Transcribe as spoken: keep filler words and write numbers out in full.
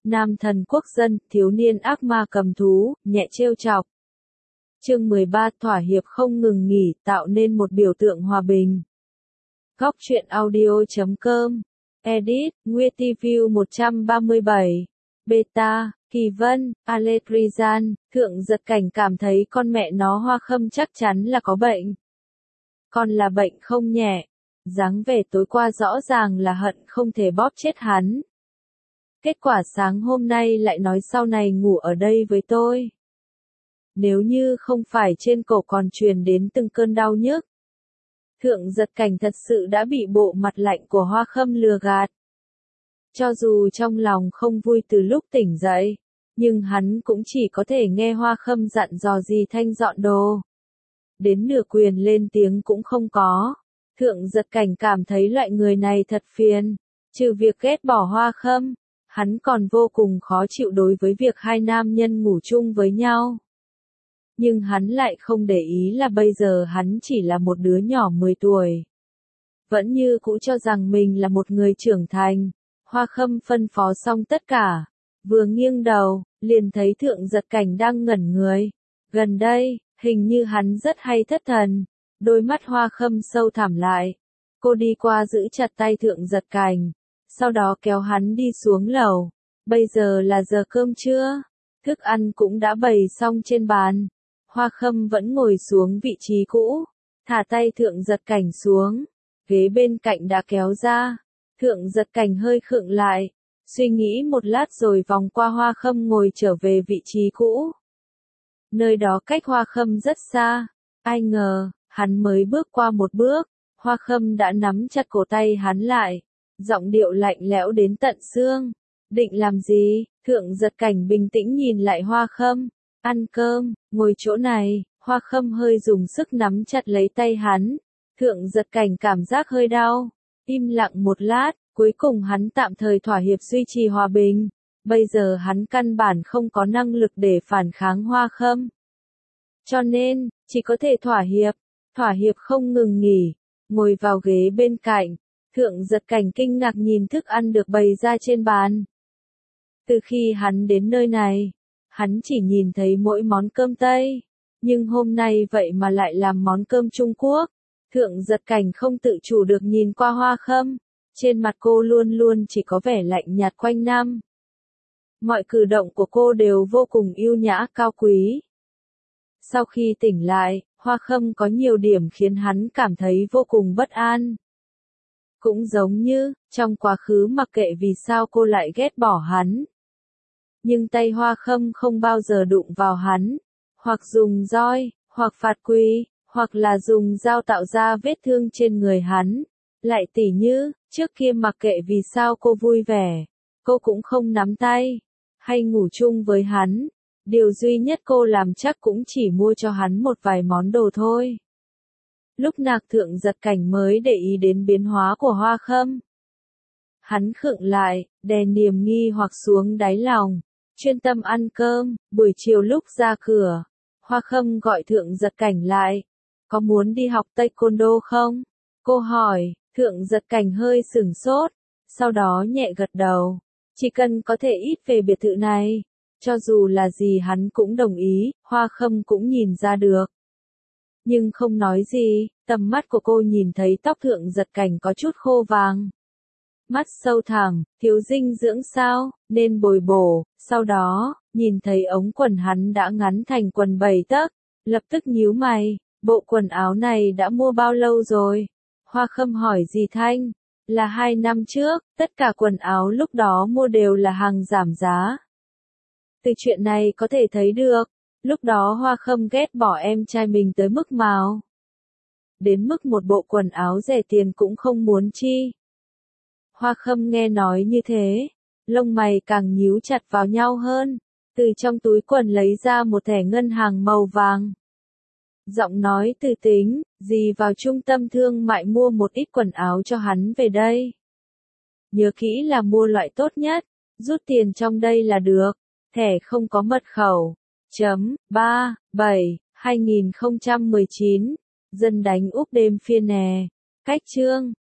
Nam thần quốc dân, thiếu niên ác ma cầm thú, nhẹ trêu chọc. Chương mười ba, thỏa hiệp không ngừng nghỉ, tạo nên một biểu tượng hòa bình. Góc truyện audio chấm com. Edit, Nguyệt Review một trăm ba mươi bảy. Beta, Kỳ Vân, Aletrizan, Thượng Giật Cảnh cảm thấy con mẹ nó Hoa Khâm chắc chắn là có bệnh. Con là bệnh không nhẹ. Dáng vẻ tối qua rõ ràng là hận không thể bóp chết hắn. Kết quả sáng hôm nay lại nói sau này ngủ ở đây với tôi. Nếu như không phải trên cổ còn truyền đến từng cơn đau nhức. Thượng Giật Cảnh thật sự đã bị bộ mặt lạnh của Hoa Khâm lừa gạt. Cho dù trong lòng không vui từ lúc tỉnh dậy, nhưng hắn cũng chỉ có thể nghe Hoa Khâm dặn dò gì Thanh dọn đồ. Đến nửa quyền lên tiếng cũng không có. Thượng Giật Cảnh cảm thấy loại người này thật phiền. Trừ việc ghét bỏ Hoa Khâm, hắn còn vô cùng khó chịu đối với việc hai nam nhân ngủ chung với nhau. Nhưng hắn lại không để ý là bây giờ hắn chỉ là một đứa nhỏ mười tuổi. Vẫn như cũ cho rằng mình là một người trưởng thành. Hoa Khâm phân phó xong tất cả. Vừa nghiêng đầu, liền thấy Thượng Giật Cảnh đang ngẩn người. Gần đây, hình như hắn rất hay thất thần. Đôi mắt Hoa Khâm sâu thẳm lại. Cô đi qua giữ chặt tay Thượng Giật Cảnh. Sau đó kéo hắn đi xuống lầu. Bây giờ là giờ cơm trưa. Thức ăn cũng đã bày xong trên bàn. Hoa Khâm vẫn ngồi xuống vị trí cũ. Thả tay Thượng Giật Cảnh xuống. Ghế bên cạnh đã kéo ra. Thượng Giật Cảnh hơi khựng lại. Suy nghĩ một lát rồi vòng qua Hoa Khâm ngồi trở về vị trí cũ. Nơi đó cách Hoa Khâm rất xa. Ai ngờ, hắn mới bước qua một bước. Hoa Khâm đã nắm chặt cổ tay hắn lại. Giọng điệu lạnh lẽo đến tận xương. Định làm gì? Thượng Giật Cảnh bình tĩnh nhìn lại Hoa Khâm. Ăn cơm, ngồi chỗ này. Hoa Khâm hơi dùng sức nắm chặt lấy tay hắn. Thượng Giật Cảnh cảm giác hơi đau. Im lặng một lát, cuối cùng hắn tạm thời thỏa hiệp duy trì hòa bình. Bây giờ hắn căn bản không có năng lực để phản kháng Hoa Khâm. Cho nên, chỉ có thể thỏa hiệp. Thỏa hiệp không ngừng nghỉ. Ngồi vào ghế bên cạnh. Thượng Giật Cảnh kinh ngạc nhìn thức ăn được bày ra trên bàn. Từ khi hắn đến nơi này, hắn chỉ nhìn thấy mỗi món cơm Tây. Nhưng hôm nay vậy mà lại làm món cơm Trung Quốc. Thượng Giật Cảnh không tự chủ được nhìn qua Hoa Khâm. Trên mặt cô luôn luôn chỉ có vẻ lạnh nhạt quanh năm. Mọi cử động của cô đều vô cùng yêu nhã cao quý. Sau khi tỉnh lại, Hoa Khâm có nhiều điểm khiến hắn cảm thấy vô cùng bất an. Cũng giống như, trong quá khứ mặc kệ vì sao cô lại ghét bỏ hắn. Nhưng tay Hoa Khâm không bao giờ đụng vào hắn. Hoặc dùng roi, hoặc phạt quỳ, hoặc là dùng dao tạo ra vết thương trên người hắn. Lại tỉ như, trước kia mặc kệ vì sao cô vui vẻ, cô cũng không nắm tay, hay ngủ chung với hắn. Điều duy nhất cô làm chắc cũng chỉ mua cho hắn một vài món đồ thôi. Lúc nạc Thượng Giật Cảnh mới để ý đến biến hóa của Hoa Khâm. Hắn khựng lại, đè niềm nghi hoặc xuống đáy lòng, chuyên tâm ăn cơm. Buổi chiều lúc ra cửa, Hoa Khâm gọi Thượng Giật Cảnh lại. Có muốn đi học Taekwondo không? Cô hỏi. Thượng Giật Cảnh hơi sửng sốt, sau đó nhẹ gật đầu. Chỉ cần có thể ít về biệt thự này, cho dù là gì hắn cũng đồng ý. Hoa Khâm cũng nhìn ra được. Nhưng không nói gì, tầm mắt của cô nhìn thấy tóc Thượng Giật Cảnh có chút khô vàng. Mắt sâu thẳm, thiếu dinh dưỡng sao, nên bồi bổ. Sau đó, nhìn thấy ống quần hắn đã ngắn thành quần bảy tấc, lập tức nhíu mày. Bộ quần áo này đã mua bao lâu rồi? Hoa Khâm hỏi dì Thanh. Là hai năm trước, tất cả quần áo lúc đó mua đều là hàng giảm giá. Từ chuyện này có thể thấy được, lúc đó Hoa Khâm ghét bỏ em trai mình tới mức nào. Đến mức một bộ quần áo rẻ tiền cũng không muốn chi. Hoa Khâm nghe nói như thế, lông mày càng nhíu chặt vào nhau hơn. Từ trong túi quần lấy ra một thẻ ngân hàng màu vàng. Giọng nói từ tính, dì vào trung tâm thương mại mua một ít quần áo cho hắn về đây. Nhớ kỹ là mua loại tốt nhất, rút tiền trong đây là được. Thẻ không có mật khẩu. Chấm, ba, bảy, hai nghìn không trăm mười chín. Dân đánh Úc đêm phiên nè. Cách chương.